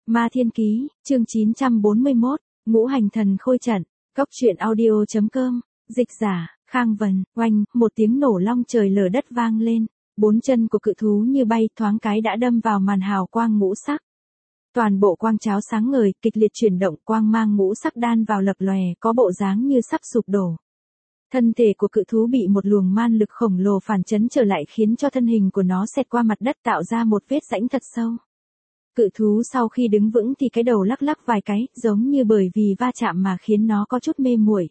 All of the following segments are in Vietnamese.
Ma Thiên Ký, chương 941, Ngũ Hành Thần Khôi Trận, Cốc truyện audio.com, dịch giả, Khang Vân, oanh, một tiếng nổ long trời lở đất vang lên, bốn chân của cự thú như bay thoáng cái đã đâm vào màn hào quang ngũ sắc. Toàn bộ quang cháo sáng ngời, kịch liệt chuyển động, quang mang ngũ sắc đan vào lập lòe, có bộ dáng như sắp sụp đổ. Thân thể của cự thú bị một luồng man lực khổng lồ phản chấn trở lại khiến cho thân hình của nó xẹt qua mặt đất tạo ra một vết rãnh thật sâu. Cự thú sau khi đứng vững thì cái đầu lắc lắc vài cái, giống như bởi vì va chạm mà khiến nó có chút mê muội.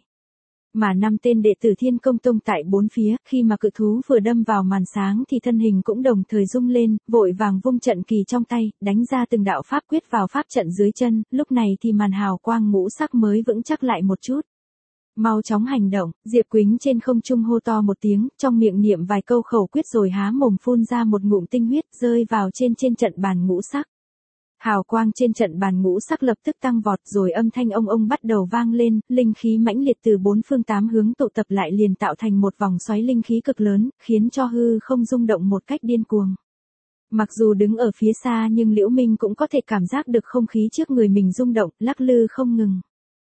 Mà 5 tên đệ tử Thiên Công Tông tại bốn phía, khi mà cự thú vừa đâm vào màn sáng thì thân hình cũng đồng thời rung lên, vội vàng vung trận kỳ trong tay, đánh ra từng đạo pháp quyết vào pháp trận dưới chân, lúc này thì màn hào quang ngũ sắc mới vững chắc lại một chút. Mau chóng hành động, Diệp Quýnh trên không trung hô to một tiếng, trong miệng niệm vài câu khẩu quyết rồi há mồm phun ra một ngụm tinh huyết rơi vào trên trận bàn ngũ sắc. Hào quang trên trận bàn ngũ sắc lập tức tăng vọt rồi âm thanh ông ông bắt đầu vang lên, linh khí mãnh liệt từ bốn phương tám hướng tụ tập lại liền tạo thành một vòng xoáy linh khí cực lớn, khiến cho hư không rung động một cách điên cuồng. Mặc dù đứng ở phía xa nhưng Liễu Minh cũng có thể cảm giác được không khí trước người mình rung động, lắc lư không ngừng.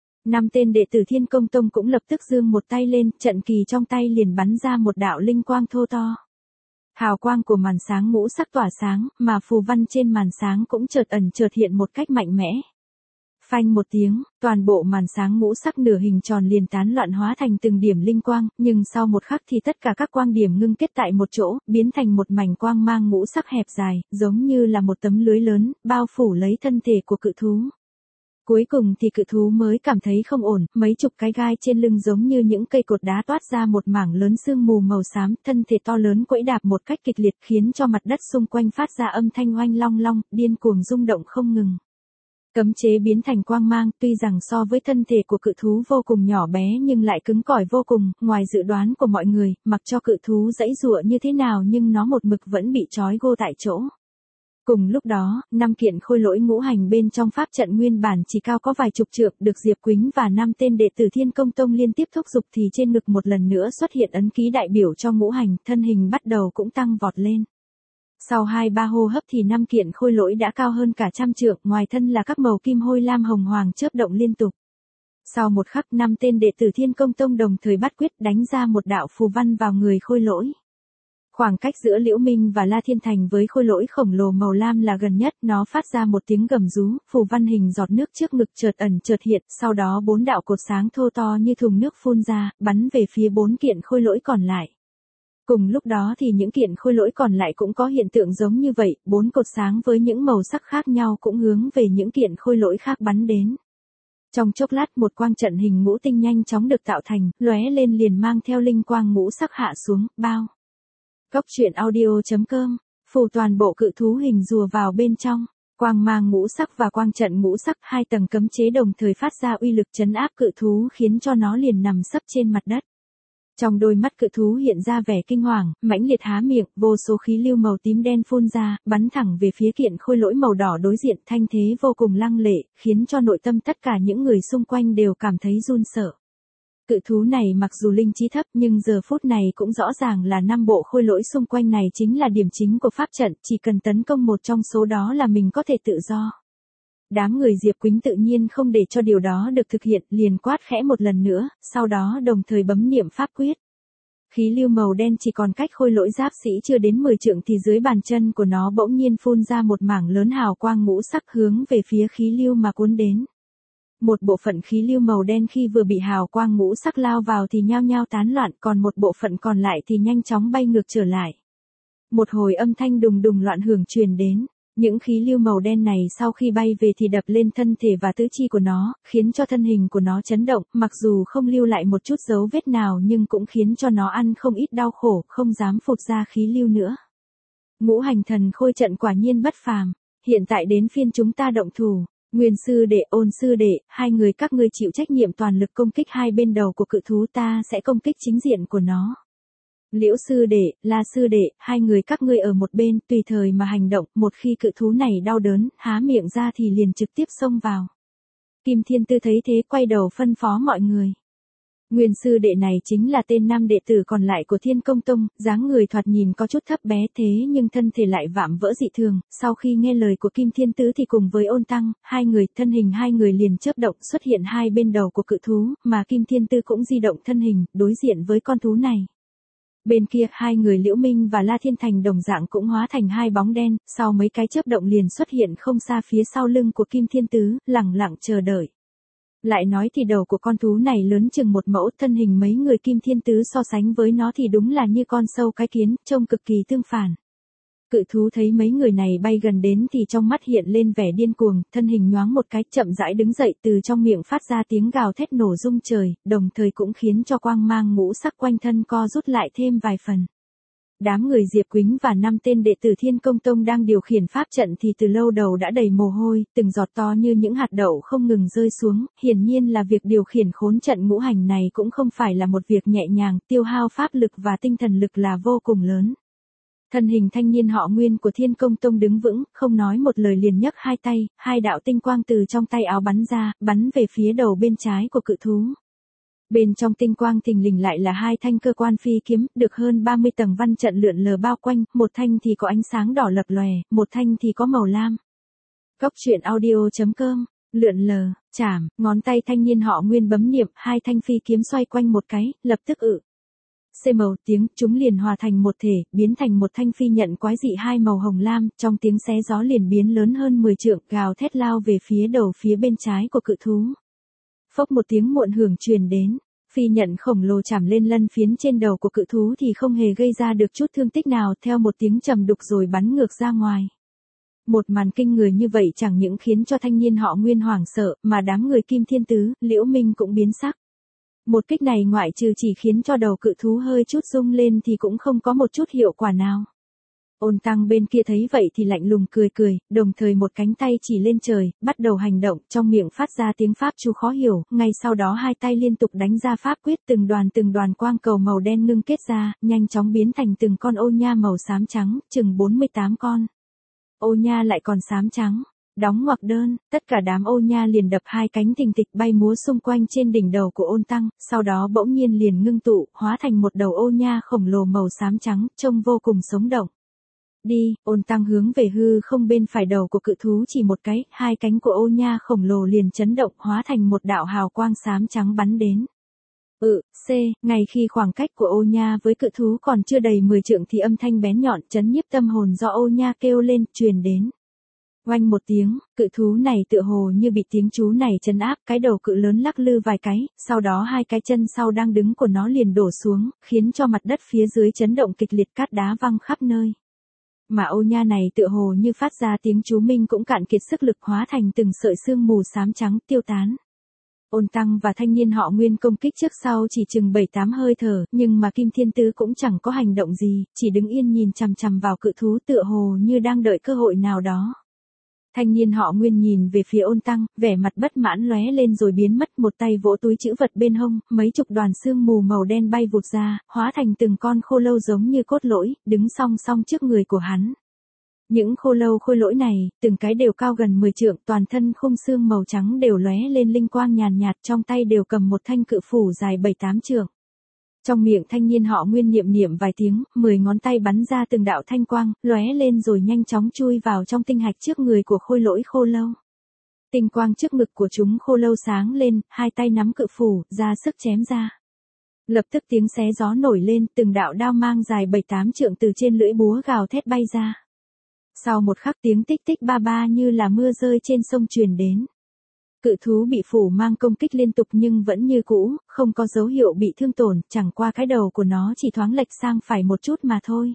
5 tên đệ tử Thiên Công Tông cũng lập tức giương một tay lên, trận kỳ trong tay liền bắn ra một đạo linh quang thô to. Hào quang của màn sáng ngũ sắc tỏa sáng, mà phù văn trên màn sáng cũng chợt ẩn chợt hiện một cách mạnh mẽ. Phanh một tiếng, toàn bộ màn sáng ngũ sắc nửa hình tròn liền tán loạn hóa thành từng điểm linh quang, nhưng sau một khắc thì tất cả các quang điểm ngưng kết tại một chỗ, biến thành một mảnh quang mang ngũ sắc hẹp dài, giống như là một tấm lưới lớn, bao phủ lấy thân thể của cự thú. Cuối cùng thì cự thú mới cảm thấy không ổn, mấy chục cái gai trên lưng giống như những cây cột đá toát ra một mảng lớn sương mù màu xám, thân thể to lớn quẫy đạp một cách kịch liệt khiến cho mặt đất xung quanh phát ra âm thanh oanh long long, điên cuồng rung động không ngừng. Cấm chế biến thành quang mang, tuy rằng so với thân thể của cự thú vô cùng nhỏ bé nhưng lại cứng cỏi vô cùng, ngoài dự đoán của mọi người, mặc cho cự thú giãy giụa như thế nào nhưng nó một mực vẫn bị trói gô tại chỗ. Cùng lúc đó, 5 kiện khôi lỗi ngũ hành bên trong pháp trận nguyên bản chỉ cao có vài chục trượng, được Diệp Quýnh và 5 tên đệ tử Thiên Công Tông liên tiếp thúc giục thì trên ngực một lần nữa xuất hiện ấn ký đại biểu cho ngũ hành, thân hình bắt đầu cũng tăng vọt lên. Sau 2-3 hô hấp thì 5 kiện khôi lỗi đã cao hơn cả trăm trượng, ngoài thân là các màu kim hôi lam hồng hoàng chớp động liên tục. Sau một khắc 5 tên đệ tử Thiên Công Tông đồng thời bắt quyết đánh ra một đạo phù văn vào người khôi lỗi. Khoảng cách giữa Liễu Minh và La Thiên Thành với khôi lỗi khổng lồ màu lam là gần nhất, nó phát ra một tiếng gầm rú, phù văn hình giọt nước trước ngực chợt ẩn chợt hiện, sau đó 4 đạo cột sáng thô to như thùng nước phun ra, bắn về phía 4 kiện khôi lỗi còn lại. Cùng lúc đó thì những kiện khôi lỗi còn lại cũng có hiện tượng giống như vậy, 4 cột sáng với những màu sắc khác nhau cũng hướng về những kiện khôi lỗi khác bắn đến. Trong chốc lát một quang trận hình ngũ tinh nhanh chóng được tạo thành, lóe lên liền mang theo linh quang ngũ sắc hạ xuống, bao. Cốc truyện audio.com, phủ toàn bộ cự thú hình rùa vào bên trong, quang mang ngũ sắc và quang trận ngũ sắc, 2 tầng cấm chế đồng thời phát ra uy lực trấn áp cự thú khiến cho nó liền nằm sấp trên mặt đất. Trong đôi mắt cự thú hiện ra vẻ kinh hoàng, mãnh liệt há miệng, vô số khí lưu màu tím đen phun ra, bắn thẳng về phía kiện khôi lỗi màu đỏ đối diện, thanh thế vô cùng lăng lệ, khiến cho nội tâm tất cả những người xung quanh đều cảm thấy run sợ. Cự thú này mặc dù linh trí thấp nhưng giờ phút này cũng rõ ràng là 5 bộ khôi lỗi xung quanh này chính là điểm chính của pháp trận, chỉ cần tấn công một trong số đó là mình có thể tự do. Đám người Diệp Quýnh tự nhiên không để cho điều đó được thực hiện, liền quát khẽ một lần nữa, sau đó đồng thời bấm niệm pháp quyết. Khí lưu màu đen chỉ còn cách khôi lỗi giáp sĩ chưa đến 10 trượng thì dưới bàn chân của nó bỗng nhiên phun ra một mảng lớn hào quang ngũ sắc hướng về phía khí lưu mà cuốn đến. Một bộ phận khí lưu màu đen khi vừa bị hào quang ngũ sắc lao vào thì nhao nhao tán loạn, còn một bộ phận còn lại thì nhanh chóng bay ngược trở lại. Một hồi âm thanh đùng đùng loạn hưởng truyền đến, những khí lưu màu đen này sau khi bay về thì đập lên thân thể và tứ chi của nó, khiến cho thân hình của nó chấn động, mặc dù không lưu lại một chút dấu vết nào nhưng cũng khiến cho nó ăn không ít đau khổ, không dám phụt ra khí lưu nữa. Ngũ hành thần khôi trận quả nhiên bất phàm, hiện tại đến phiên chúng ta động thủ. Nguyên sư đệ, Ôn sư đệ, 2 người các ngươi chịu trách nhiệm toàn lực công kích hai bên đầu của cự thú, ta sẽ công kích chính diện của nó. Liễu sư đệ, La sư đệ, 2 người các ngươi ở một bên, tùy thời mà hành động, một khi cự thú này đau đớn, há miệng ra thì liền trực tiếp xông vào. Kim Thiên Tư thấy thế quay đầu phân phó mọi người. Nguyên sư đệ này chính là tên nam đệ tử còn lại của Thiên Công Tông, dáng người thoạt nhìn có chút thấp bé thế nhưng thân thể lại vạm vỡ dị thường, sau khi nghe lời của Kim Thiên Tứ thì cùng với Ôn Tăng, thân hình hai người liền chớp động xuất hiện hai bên đầu của cự thú, mà Kim Thiên Tứ cũng di động thân hình, đối diện với con thú này. Bên kia, hai người Liễu Minh và La Thiên Thành đồng dạng cũng hóa thành hai bóng đen, sau mấy cái chớp động liền xuất hiện không xa phía sau lưng của Kim Thiên Tứ, lẳng lặng chờ đợi. Lại nói thì đầu của con thú này lớn chừng một mẫu, thân hình mấy người Kim Thiên Tứ so sánh với nó thì đúng là như con sâu cái kiến, trông cực kỳ tương phản. Cự thú thấy mấy người này bay gần đến thì trong mắt hiện lên vẻ điên cuồng, thân hình nhoáng một cái chậm rãi đứng dậy, từ trong miệng phát ra tiếng gào thét nổ rung trời, đồng thời cũng khiến cho quang mang ngũ sắc quanh thân co rút lại thêm vài phần. Đám người Diệp Quýnh và 5 tên đệ tử Thiên Công Tông đang điều khiển pháp trận thì từ lâu đầu đã đầy mồ hôi, từng giọt to như những hạt đậu không ngừng rơi xuống, hiển nhiên là việc điều khiển khốn trận ngũ hành này cũng không phải là một việc nhẹ nhàng, tiêu hao pháp lực và tinh thần lực là vô cùng lớn. Thân hình thanh niên họ Nguyên của Thiên Công Tông đứng vững, không nói một lời liền nhấc hai tay, hai đạo tinh quang từ trong tay áo bắn ra, bắn về phía đầu bên trái của cự thú. Bên trong tinh quang thình lình lại là hai thanh cơ quan phi kiếm, được hơn 30 tầng văn trận lượn lờ bao quanh, một thanh thì có ánh sáng đỏ lập lòe, một thanh thì có màu lam. Cốc truyện audio.com, lượn lờ, chảm, ngón tay thanh niên họ Nguyên bấm niệm, hai thanh phi kiếm xoay quanh một cái, lập tức màu tiếng, chúng liền hòa thành một thể, biến thành một thanh phi nhận quái dị hai màu hồng lam, trong tiếng xé gió liền biến lớn hơn 10 trượng, gào thét lao về phía đầu phía bên trái của cự thú. Phốc một tiếng muộn hưởng truyền đến, phi nhận khổng lồ chạm lên lân phiến trên đầu của cự thú thì không hề gây ra được chút thương tích nào, theo một tiếng trầm đục rồi bắn ngược ra ngoài. Một màn kinh người như vậy chẳng những khiến cho thanh niên họ Nguyên hoảng sợ, mà đám người Kim Thiên Tứ, Liễu Minh cũng biến sắc. Một kích này ngoại trừ chỉ khiến cho đầu cự thú hơi chút rung lên thì cũng không có một chút hiệu quả nào. Ôn Tăng bên kia thấy vậy thì lạnh lùng cười cười, đồng thời một cánh tay chỉ lên trời, bắt đầu hành động, trong miệng phát ra tiếng pháp chú khó hiểu, ngay sau đó hai tay liên tục đánh ra pháp quyết, từng đoàn quang cầu màu đen ngưng kết ra, nhanh chóng biến thành từng con ô nha màu xám trắng, chừng 48 con. Ô nha lại còn xám trắng. Đóng ngoặc đơn, tất cả đám ô nha liền đập hai cánh thình thịch bay múa xung quanh trên đỉnh đầu của Ôn Tăng, sau đó bỗng nhiên liền ngưng tụ, hóa thành một đầu ô nha khổng lồ màu xám trắng, trông vô cùng sống động. Đi, Ôn Tăng hướng về hư không bên phải đầu của cự thú chỉ một cái, hai cánh của ô nha khổng lồ liền chấn động, hóa thành một đạo hào quang xám trắng bắn đến. Ngay khi khoảng cách của ô nha với cự thú còn chưa đầy 10 trượng thì âm thanh bén nhọn chấn nhiếp tâm hồn do ô nha kêu lên, truyền đến. Oanh một tiếng, cự thú này tựa hồ như bị tiếng chú này trấn áp, cái đầu cự lớn lắc lư vài cái, sau đó hai cái chân sau đang đứng của nó liền đổ xuống, khiến cho mặt đất phía dưới chấn động kịch liệt, cát đá văng khắp nơi. Mà ô nha này tựa hồ như phát ra tiếng chú minh cũng cạn kiệt sức lực, hóa thành từng sợi sương mù xám trắng tiêu tán. Ôn Tăng và thanh niên họ Nguyên công kích trước sau chỉ chừng 7-8 hơi thở, nhưng mà Kim Thiên Tứ cũng chẳng có hành động gì, chỉ đứng yên nhìn chằm chằm vào cự thú tựa hồ như đang đợi cơ hội nào đó. Thanh niên họ Nguyên nhìn về phía Ôn Tăng, vẻ mặt bất mãn lóe lên rồi biến mất, một tay vỗ túi trữ vật bên hông, mấy chục đoàn sương mù màu đen bay vụt ra, hóa thành từng con khô lâu giống như cốt lỗi, đứng song song trước người của hắn. Những khôi lỗi này, từng cái đều cao gần 10 trượng, toàn thân khung xương màu trắng đều lóe lên linh quang nhàn nhạt, trong tay đều cầm một thanh cự phủ dài 7-8 trượng. Trong miệng thanh niên họ Nguyên niệm niệm vài tiếng, 10 ngón tay bắn ra từng đạo thanh quang, lóe lên rồi nhanh chóng chui vào trong tinh hạch trước người của khôi lỗi khô lâu. Tinh quang trước ngực của chúng khô lâu sáng lên, hai tay nắm cự phủ, ra sức chém ra. Lập tức tiếng xé gió nổi lên, từng đạo đao mang dài 7-8 trượng từ trên lưỡi búa gào thét bay ra. Sau một khắc tiếng tích tích ba ba như là mưa rơi trên sông truyền đến. Cự thú bị phủ mang công kích liên tục nhưng vẫn như cũ, không có dấu hiệu bị thương tổn, chẳng qua cái đầu của nó chỉ thoáng lệch sang phải một chút mà thôi.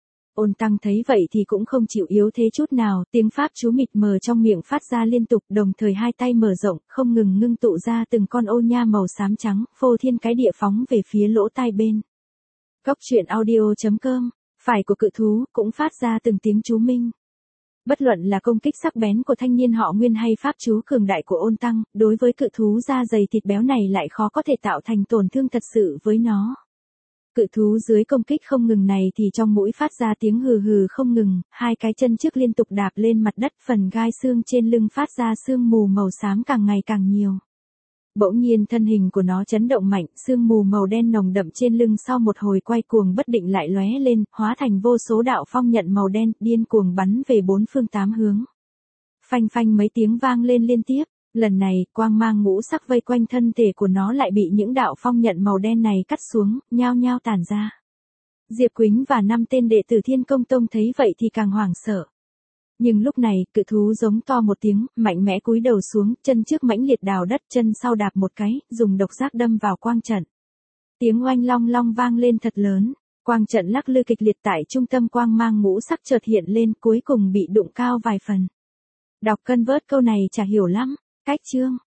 Ôn Tăng thấy vậy thì cũng không chịu yếu thế chút nào, tiếng pháp chú mịt mờ trong miệng phát ra liên tục, đồng thời hai tay mở rộng, không ngừng ngưng tụ ra từng con ô nha màu xám trắng, phô thiên cái địa phóng về phía lỗ tai bên. Cốc truyện audio.com, phải của cự thú cũng phát ra từng tiếng chú minh. Bất luận là công kích sắc bén của thanh niên họ Nguyên hay pháp chú cường đại của Ôn Tăng, đối với cự thú da dày thịt béo này lại khó có thể tạo thành tổn thương thật sự với nó. Cự thú dưới công kích không ngừng này thì trong mũi phát ra tiếng hừ hừ không ngừng, hai cái chân trước liên tục đạp lên mặt đất, phần gai xương trên lưng phát ra sương mù màu xám càng ngày càng nhiều. Bỗng nhiên thân hình của nó chấn động mạnh, sương mù màu đen nồng đậm trên lưng sau một hồi quay cuồng bất định lại lóe lên, hóa thành vô số đạo phong nhận màu đen, điên cuồng bắn về bốn phương tám hướng. Phanh phanh mấy tiếng vang lên liên tiếp, lần này, quang mang ngũ sắc vây quanh thân thể của nó lại bị những đạo phong nhận màu đen này cắt xuống, nhao nhao tản ra. Diệp Quýnh và 5 tên đệ tử Thiên Công Tông thấy vậy thì càng hoảng sợ. Nhưng lúc này, cự thú giống to một tiếng, mạnh mẽ cúi đầu xuống, chân trước mãnh liệt đào đất, chân sau đạp một cái, dùng độc giác đâm vào quang trận. Tiếng oanh long long vang lên thật lớn, quang trận lắc lư kịch liệt tại trung tâm quang mang ngũ sắc chợt hiện lên, cuối cùng bị đụng cao vài phần. Đọc convert câu này chả hiểu lắm, cách chương.